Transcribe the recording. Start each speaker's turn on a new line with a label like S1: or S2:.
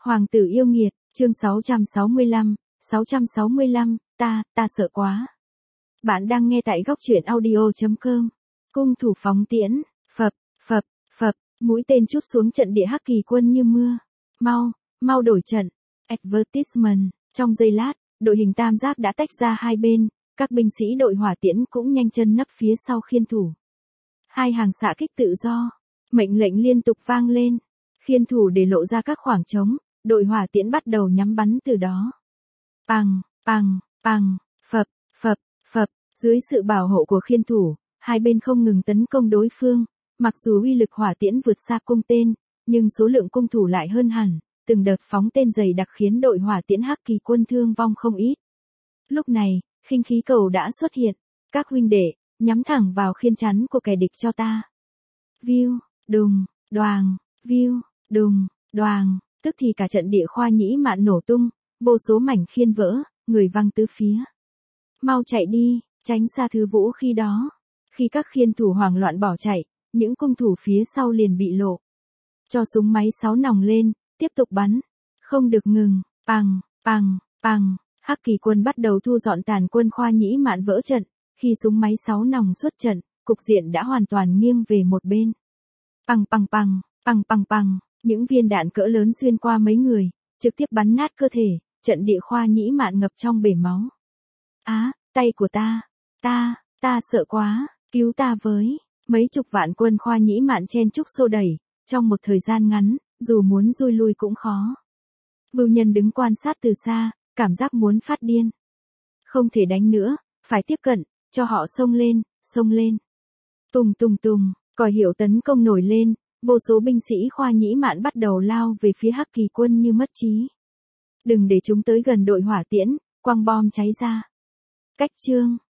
S1: Hoàng tử yêu nghiệt, chương 665, ta sợ quá. Bạn đang nghe tại góc truyện audio.com. Cung thủ phóng tiễn, phập, mũi tên trút xuống trận địa Hắc Kỳ quân như mưa. Mau đổi trận. Advertisement, trong giây lát, đội hình tam giác đã tách ra hai bên, các binh sĩ đội hỏa tiễn cũng nhanh chân nấp phía sau khiên thủ. Hai hàng xạ kích tự do, mệnh lệnh liên tục vang lên. Khiên thủ để lộ ra các khoảng trống, đội hỏa tiễn bắt đầu nhắm bắn từ đó. Pằng, phập, dưới sự bảo hộ của khiên thủ, hai bên không ngừng tấn công đối phương, mặc dù uy lực hỏa tiễn vượt xa cung tên, nhưng số lượng cung thủ lại hơn hẳn, từng đợt phóng tên dày đặc khiến đội hỏa tiễn Hắc Kỳ quân thương vong không ít. Lúc này, khinh khí cầu đã xuất hiện, các huynh đệ, nhắm thẳng vào khiên chắn của kẻ địch cho ta. Viu, đùng, đoàng, viu, đùng, đoàng, tức thì cả trận địa Khoa Nhĩ Mạn nổ tung, vô số mảnh khiên vỡ, người văng tứ phía. Mau chạy đi, tránh xa Thứ Vũ khi đó. Khi các khiên thủ hoảng loạn bỏ chạy, những cung thủ phía sau liền bị lộ. Cho súng máy 6 nòng lên, tiếp tục bắn. Không được ngừng, pằng. Hắc Kỳ quân bắt đầu thu dọn tàn quân Khoa Nhĩ Mạn vỡ trận. Khi súng máy 6 nòng xuất trận, cục diện đã hoàn toàn nghiêng về một bên. Pằng, những viên đạn cỡ lớn xuyên qua mấy người, trực tiếp bắn nát cơ thể, trận địa Khoa Nhĩ Mạn ngập trong bể máu. Tay của ta sợ quá, cứu ta với. Mấy chục vạn quân Khoa Nhĩ Mạn chen chúc xô đẩy, trong một thời gian ngắn, dù muốn lui lui cũng khó. Vưu Nhân đứng quan sát từ xa, cảm giác muốn phát điên. Không thể đánh nữa, phải tiếp cận, cho họ xông lên. Tùng, còi hiệu tấn công nổi lên, vô số binh sĩ Khoa Nhĩ Mạn bắt đầu lao về phía Hắc Kỳ quân như mất trí. Đừng để chúng tới gần đội hỏa tiễn, quăng bom cháy ra. Cách chương